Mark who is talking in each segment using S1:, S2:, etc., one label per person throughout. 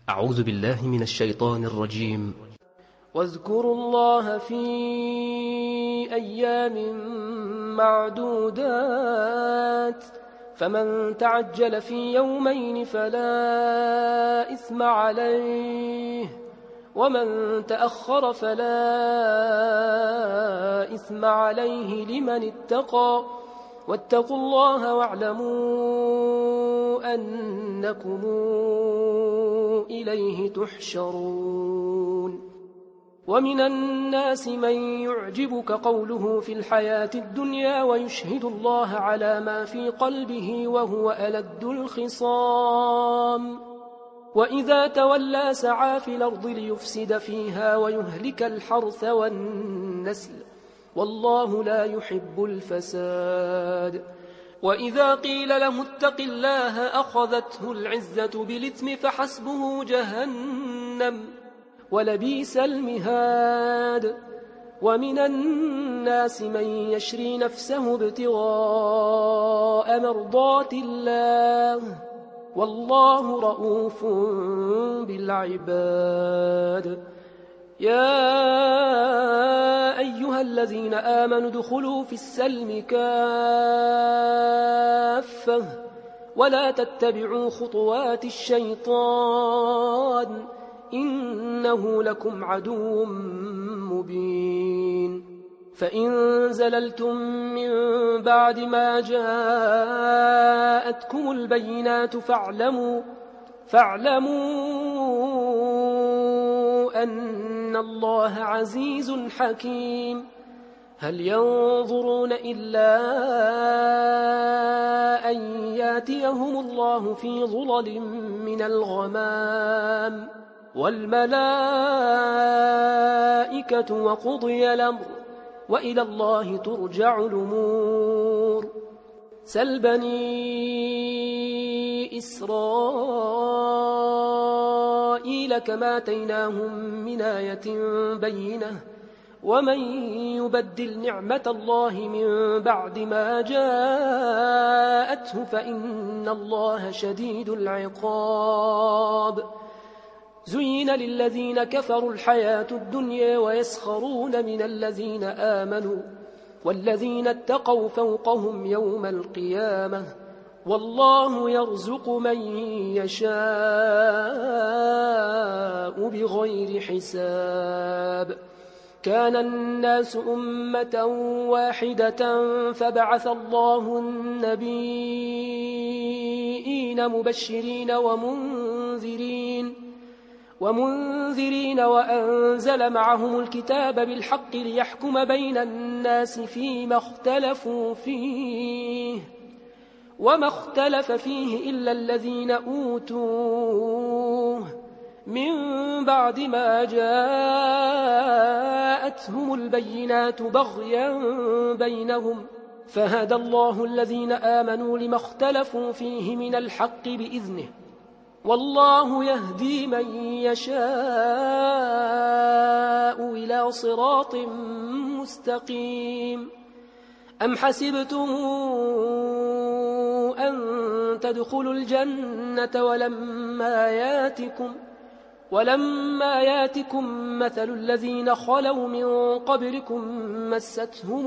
S1: أعوذ بالله من الشيطان الرجيم.
S2: واذكروا الله في أيام معدودات، فمن تعجل في يومين فلا إثم عليه، ومن تأخر فلا إثم عليه لمن اتقى. واتقوا الله واعلموا أنكم إليه تحشرون. ومن الناس من يعجبك قوله في الحياة الدنيا ويشهد الله على ما في قلبه وهو ألد الخصام، وإذا تولى سعى في الأرض ليفسد فيها ويهلك الحرث والنسل، والله لا يحب الفساد. وإذا قيل له اتق الله أخذته العزة بالإثم فحسبه جهنم ولبئس المهاد. ومن الناس من يشري نفسه ابتغاء مرضات الله، والله رؤوف بالعباد. يا أيها الذين آمنوا ادخلوا في السلم كافة ولا تتبعوا خطوات الشيطان، إنه لكم عدو مبين. فإن زللتم من بعد ما جاءتكم البينات فاعلموا أن الله عزيز حكيم. هل ينظرون إلا أن ياتيهم الله في ظلل من الغمام والملائكة وقضي الأمر وإلى الله ترجع الأمور. سل بني إسرائيل كما آتيناهم من آية بينة، ومن يبدل نعمة الله من بعد ما جاءته فإن الله شديد العقاب. زين للذين كفروا الحياة الدنيا ويسخرون من الذين آمنوا، والذين اتقوا فوقهم يوم القيامة، والله يرزق من يشاء بغير حساب. كان الناس أمة واحدة فبعث الله النبيين مبشرين ومنذرين وأنزل معهم الكتاب بالحق ليحكم بين الناس فيما اختلفوا فيه، وما اختلف فيه إلا الذين أوتوه من بعد ما جاءتهم البينات بغيا بينهم، فهدى الله الذين آمنوا لما اختلفوا فيه من الحق بإذنه، والله يهدي من يشاء إلى صراط مستقيم. أم حسبتم أن تدخلوا الجنة ولما ياتكم مثل الذين خلوا من قبلكم مستهم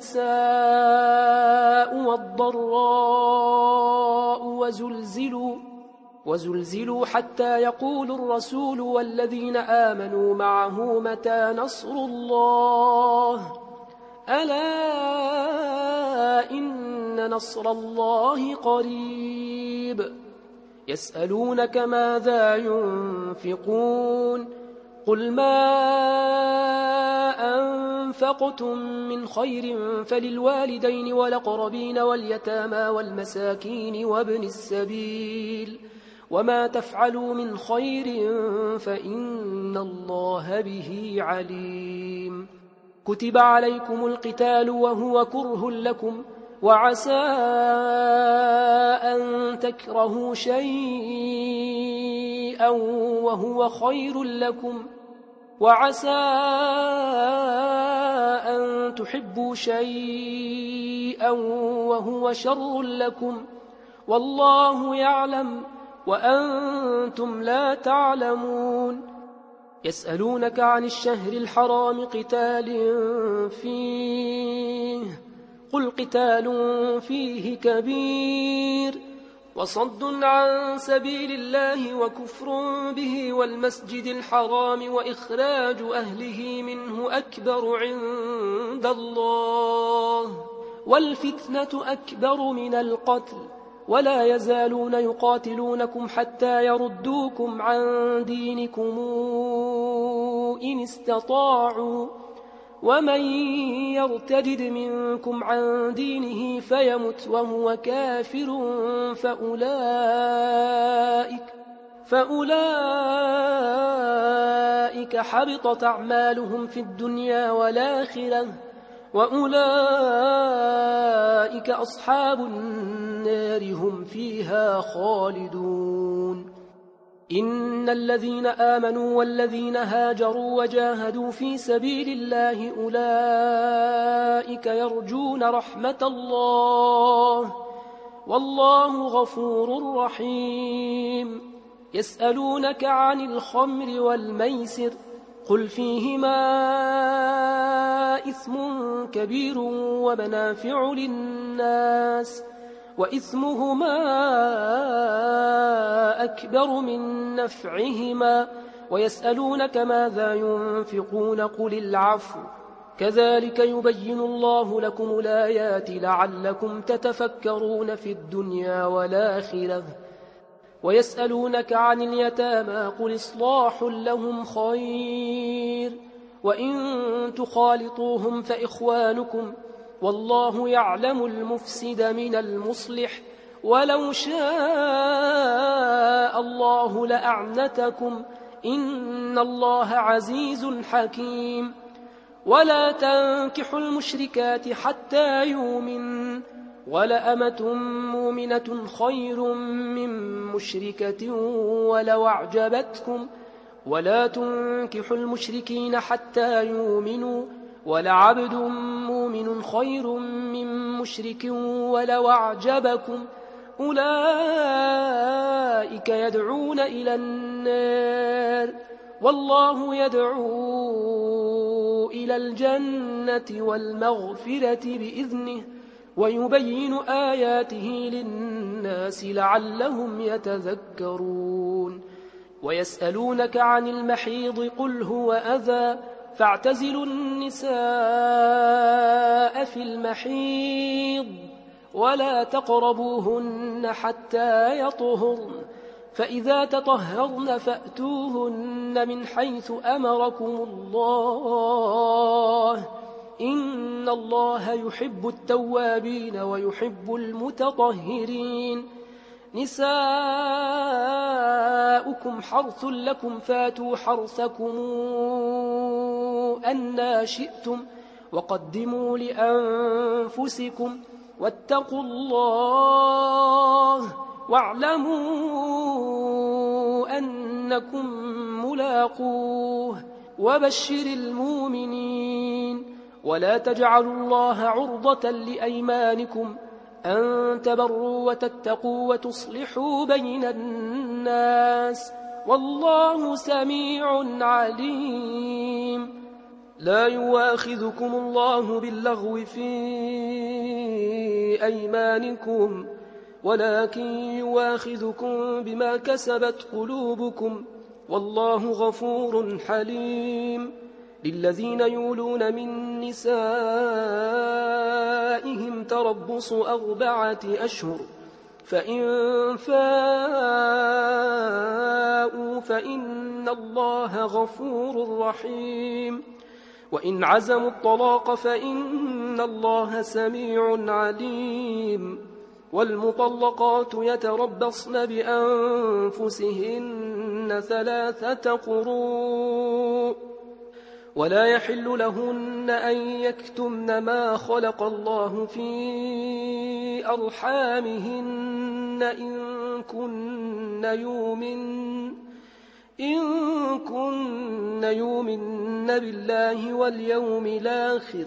S2: البأساء والضراء وزلزلوا حتى يقول الرسول والذين آمنوا معه متى نصر الله، ألا إن نصر الله قريب. يسألونك ماذا ينفقون، قل ما أنفقتم من خير فللوالدين والأقربين واليتامى والمساكين وابن السبيل، وما تفعلوا من خير فإن الله به عليم. كتب عليكم القتال وهو كره لكم، وعسى أن تكرهوا شيئا وهو خير لكم، وعسى أن تحبوا شيئا وهو شر لكم، والله يعلم وأنتم لا تعلمون. يسألونك عن الشهر الحرام قتال فيه، قل قتال فيه كبير، وصد عن سبيل الله وكفر به والمسجد الحرام وإخراج أهله منه أكبر عند الله، والفتنة أكبر من القتل، ولا يزالون يقاتلونكم حتى يردوكم عن دينكم إن استطاعوا، ومن يرتدد منكم عن دينه فيمت وهو كافر فأولئك حبطت أعمالهم في الدنيا والآخرة، وأولئك أصحاب النار هم فيها خالدون. إن الذين آمنوا والذين هاجروا وجاهدوا في سبيل الله أولئك يرجون رحمة الله، والله غفور رحيم. يسألونك عن الخمر والميسر، قل فيهما إثم كبير ومنافع للناس، وإثمهما أكبر من نفعهما، ويسألونك ماذا ينفقون قل العفو، كذلك يبين الله لكم الآيات لعلكم تتفكرون في الدنيا والآخرة. ويسألونك عن اليتامى قل إصلاح لهم خير، وإن تخالطوهم فإخوانكم، والله يعلم المفسد من المصلح، ولو شاء الله لأعنتكم، إن الله عزيز حكيم. ولا تنكحوا المشركات حتى يؤمنوا، ولأمة مؤمنة خير من مشركة ولو أعجبتكم، ولا تنكحوا المشركين حتى يؤمنوا، ولعبد مؤمن خير من مشرك ولو أعجبكم، أولئك يدعون إلى النار، والله يدعو إلى الجنة والمغفرة بإذنه، ويبين آياته للناس لعلهم يتذكرون. ويسألونك عن المحيض قل هو أذى، فاعتزلوا النساء في المحيض ولا تقربوهن حتى يطهرن، فإذا تطهرن فأتوهن من حيث أمركم الله، إن الله يحب التوابين ويحب المتطهرين. نساؤكم حرث لكم فاتوا حرثكم أنى شئتم، وقدموا لأنفسكم، واتقوا الله واعلموا أنكم ملاقوه، وبشر المؤمنين. ولا تجعلوا الله عرضة لأيمانكم أن تبروا وتتقوا وتصلحوا بين الناس، والله سميع عليم. لا يؤاخذكم الله باللغو في أيمانكم، ولكن يؤاخذكم بما كسبت قلوبكم، والله غفور حليم. للذين يولون من نسائهم تربص 4 أشهر، فإن فاءوا فإن الله غفور رحيم، وإن عزموا الطلاق فإن الله سميع عليم. والمطلقات يتربصن بأنفسهن 3 قروء، ولا يحل لهن أن يكتمن ما خلق الله في أرحامهن إن كن يؤمن بالله واليوم الآخر،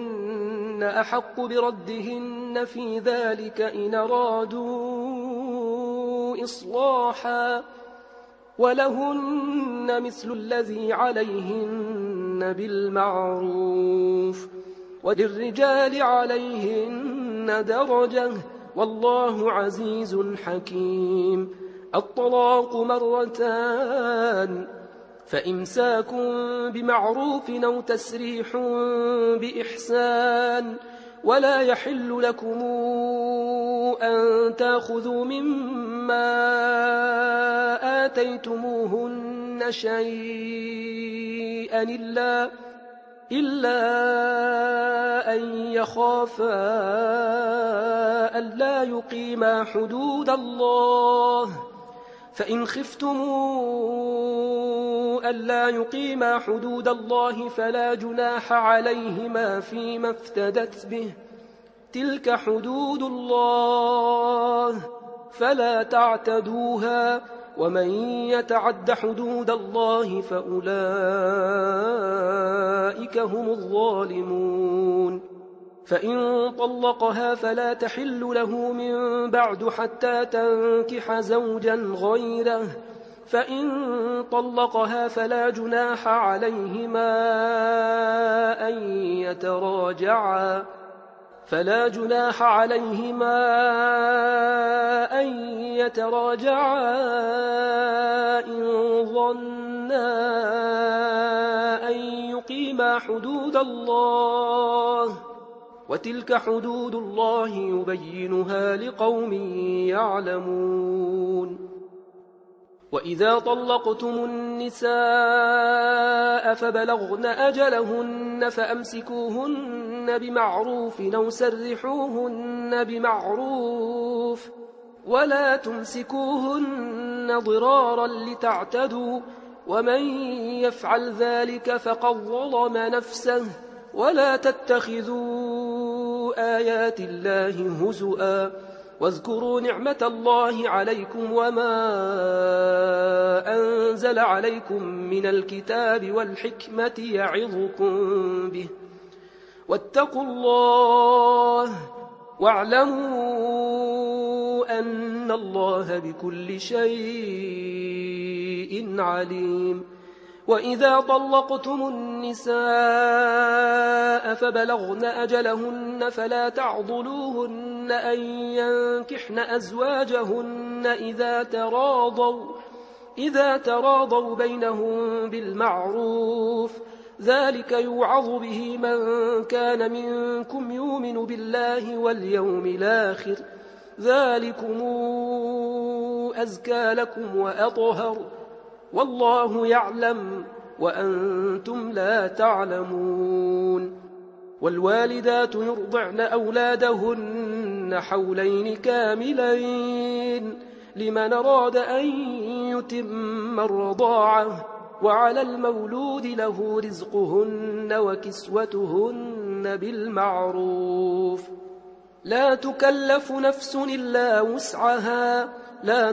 S2: وبعولتهن أحق بردهن في ذلك إن أرادوا إصلاحا ولهن مثل الذي عليهن بالمعروف وللرجال عليهن درجة والله عزيز حكيم. الطلاق مرتان فإمساك بمعروف أو تسريح بإحسان ولا يحل لكم أن تأخذوا مما آتيتموهن شيئا إلا أن يخافا ألا يقيما حدود الله فإن خفتموا ألا يقيما حدود الله فلا جناح عليهما فيما افتدت به تلك حدود الله فلا تعتدوها ومن يتعد حدود الله فأولئك هم الظالمون. فإن طلقها فلا تحل له من بعد حتى تنكح زوجا غيره فإن طلقها فلا جناح عليهما أن يتراجعا إن ظنا أن يقيما حدود الله وتلك حدود الله يبينها لقوم يعلمون. وإذا طلقتم النساء فبلغن أجلهن فأمسكوهن بمعروف أو سرحوهن بمعروف ولا تمسكوهن ضرارا لتعتدوا ومن يفعل ذلك فقد ظلم نفسه ولا تتخذوا آيات الله هزؤا واذكروا نعمة الله عليكم وما أنزل عليكم من الكتاب والحكمة يعظكم به واتقوا الله واعلموا أن الله بكل شيء عليم. وإذا طلقتم النساء فبلغن أجلهن فلا تعضلوهن أن ينكحن أزواجهن إذا تراضوا بينهم بالمعروف ذلك يوعظ به من كان منكم يؤمن بالله واليوم الآخر ذلكم أزكى لكم وأطهر والله يعلم وأنتم لا تعلمون. والوالدات يرضعن أولادهن حولين كاملين لمن أراد أن يتم الرضاعة وعلى المولود له رزقهن وكسوتهن بالمعروف لا تكلف نفس إلا وسعها لا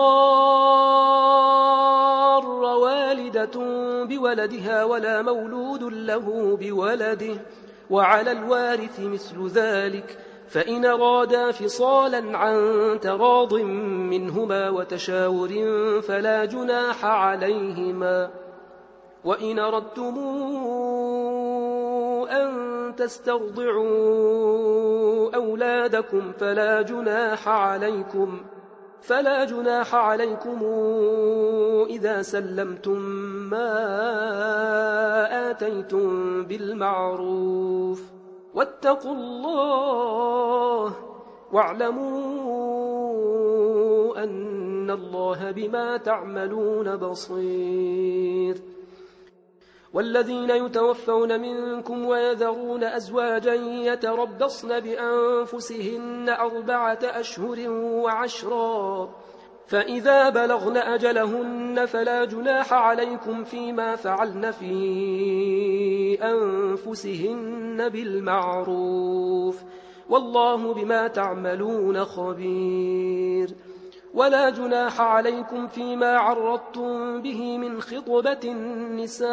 S2: تضار والدة بولدها ولا مولود له بولده وعلى الوارث مثل ذلك فإن أرادا فصالا عن تراض منهما وتشاور فلا جناح عليهما. وإن أردتم أن تسترضعوا أولادكم فلا جناح عليكم إذا سلمتم ما آتيتم بالمعروف واتقوا الله واعلموا أن الله بما تعملون بصير. والذين يتوفون منكم ويذرون أزواجا يتربصن بأنفسهن 4 أشهر و10 فإذا بلغن أجلهن فلا جناح عليكم فيما فعلن في أنفسهن بالمعروف والله بما تعملون خبير. ولا جناح عليكم فيما عرضتم به من خطبة النساء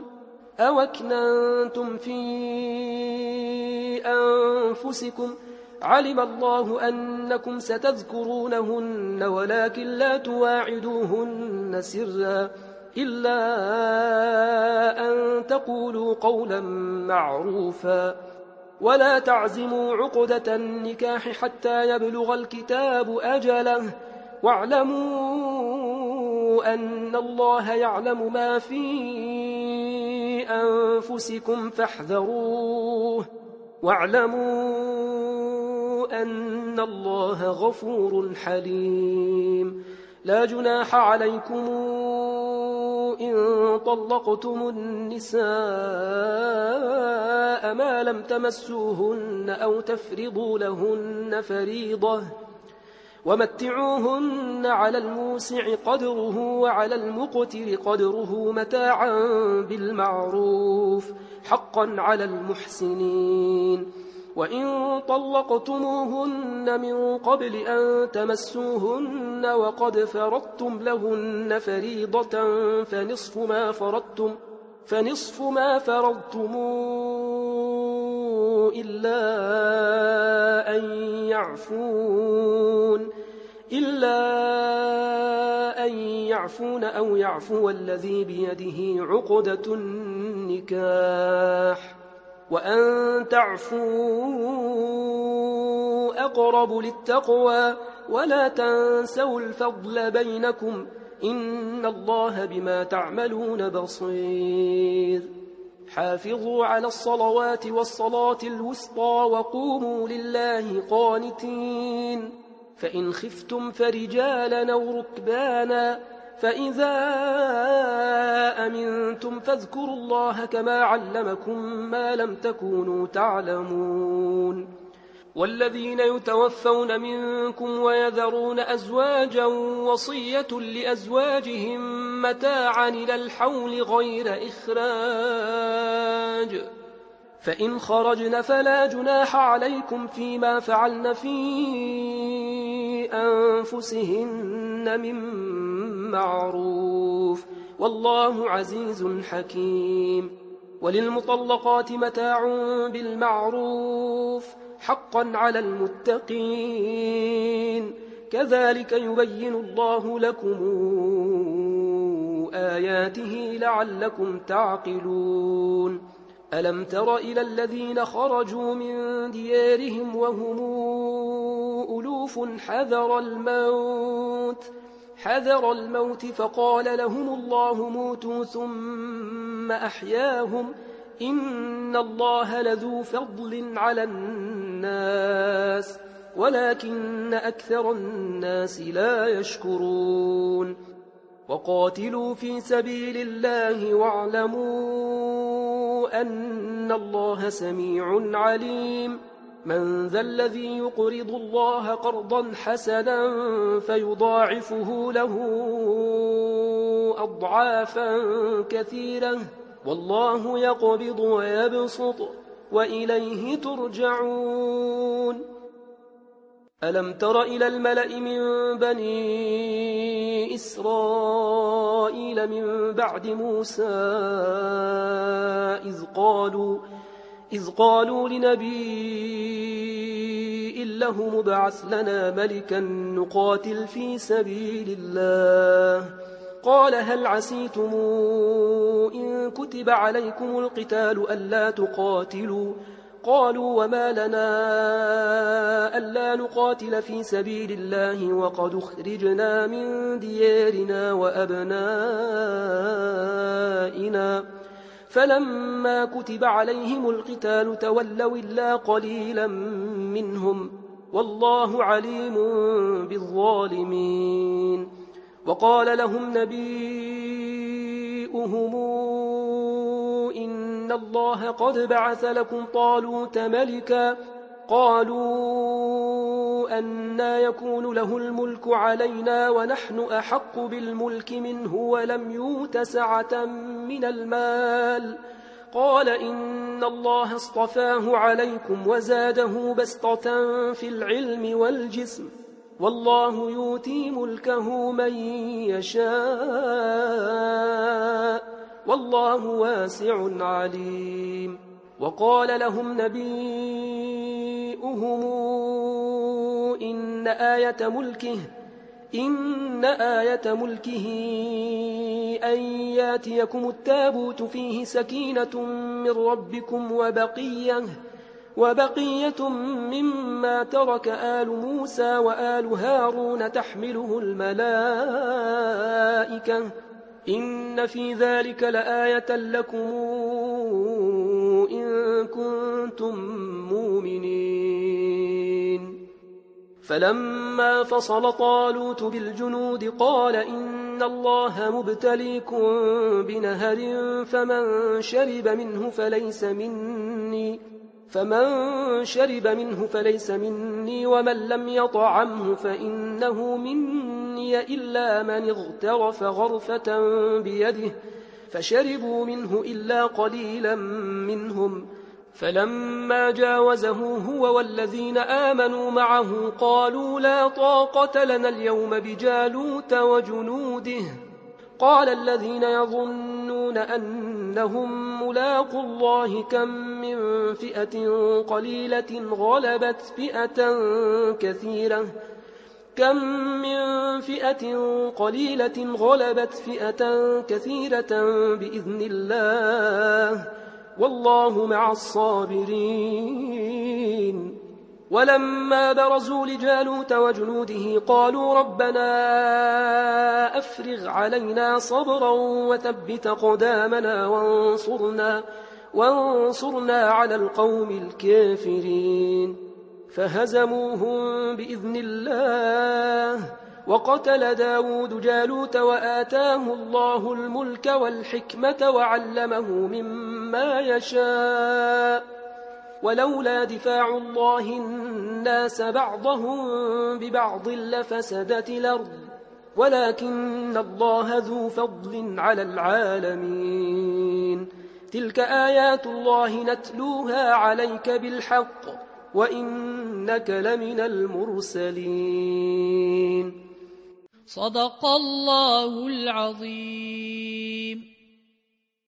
S2: أو أكننتم في أنفسكم علم الله أنكم ستذكرونهن ولكن لا تواعدوهن سرا إلا أن تقولوا قولا معروفا ولا تعزموا عقدة النكاح حتى يبلغ الكتاب أجله واعلموا أن الله يعلم ما في أنفسكم فاحذروه واعلموا أن الله غفور حليم لا جناح عليكم إن طلقتم النساء ما لم تمسوهن أو تفرضوا لهن فريضة ومتعوهن على الموسع قدره وعلى المقتر قدره متاعا بالمعروف حقا على المحسنين وإن طلقتموهن من قبل أن تمسوهن وقد فرضتم لهن فريضة فنصف ما فرضتم إلا أن يعفون أو يعفو الذي بيده عقدة النكاح وأن تعفوا أقرب للتقوى ولا تنسوا الفضل بينكم إن الله بما تعملون بصير حافظوا على الصلوات والصلاة الوسطى وقوموا لله قانتين فإن خفتم فرجالا أو ركبانا فإذا أمنتم فاذكروا الله كما علمكم ما لم تكونوا تعلمون والذين يتوفون منكم ويذرون أزواجا وصية لأزواجهم متاعا إلى الحول غير إخراج فإن خرجن فلا جناح عليكم فيما فعلن في أنفسهن من معروف والله عزيز حكيم وللمطلقات متاع بالمعروف حقا على المتقين كذلك يبين الله لكم آياته لعلكم تعقلون ألم تر إلى الذين خرجوا من ديارهم وهم ألوف حذر الموت فقال لهم الله موتوا ثم أحياهم إن الله لذو فضل على الناس ولكن أكثر الناس لا يشكرون وقاتلوا في سبيل الله واعلموا أن الله سميع عليم من ذا الذي يقرض الله قرضا حسنا فيضاعفه له أضعافا كثيرة والله يقبض ويبسط وإليه ترجعون ألم تر إلى الملأ من بني إسرائيل من بعد موسى إذ قالوا لنبي له مبعث لنا ملكا نقاتل في سبيل الله قال هل عسيتم إن كتب عليكم القتال ألا تقاتلوا قالوا وما لنا ألا نقاتل في سبيل الله وقد أخرجنا من ديارنا وأبنائنا فلما كتب عليهم القتال تولوا إلا قليلا منهم والله عليم بالظالمين وقال لهم نبيئهم إن الله قد بعث لكم طالوت ملكا قالوا أنى يكون له الملك علينا ونحن أحق بالملك منه ولم يؤت سعة من المال قال إن الله اصطفاه عليكم وزاده بسطة في العلم والجسم والله يؤتي ملكه من يشاء والله واسع عليم وقال لهم نبيئهم قولوهم إن آية ملكه أن ياتيكم التابوت فيه سكينة من ربكم وبقية مما ترك آل موسى وآل هارون تحمله الملائكة إن في ذلك لآية لكم إن كنتم مؤمنين. فلما فصل طالوت بالجنود قال إن الله مبتليكم بنهر فمن شرب منه فليس مني ومن لم يطعمه فإنه مني إلا من اغترف غرفة بيده فشربوا منه إلا قليلا منهم. فلما جاوزه هو والذين آمنوا معه قالوا لا طاقة لنا اليوم بجالوت وجنوده. قال الذين يظنون أنهم ملاقوا الله كم من فئة قليلة غلبت فئة كثيرة بإذن الله والله مع الصابرين. ولما برزوا لجالوت وجنوده قالوا ربنا أفرغ علينا صبرا وثبت أقدامنا وانصرنا على القوم الكافرين. فهزموهم بإذن الله وقتل داود جالوت وآتاه الله الملك والحكمة وعلمه مما يشاء ولولا دفاع الله الناس بعضهم ببعض لفسدت الأرض ولكن الله ذو فضل على العالمين. تلك آيات الله نتلوها عليك بالحق وإنك لمن المرسلين.
S3: صدق الله العظيم.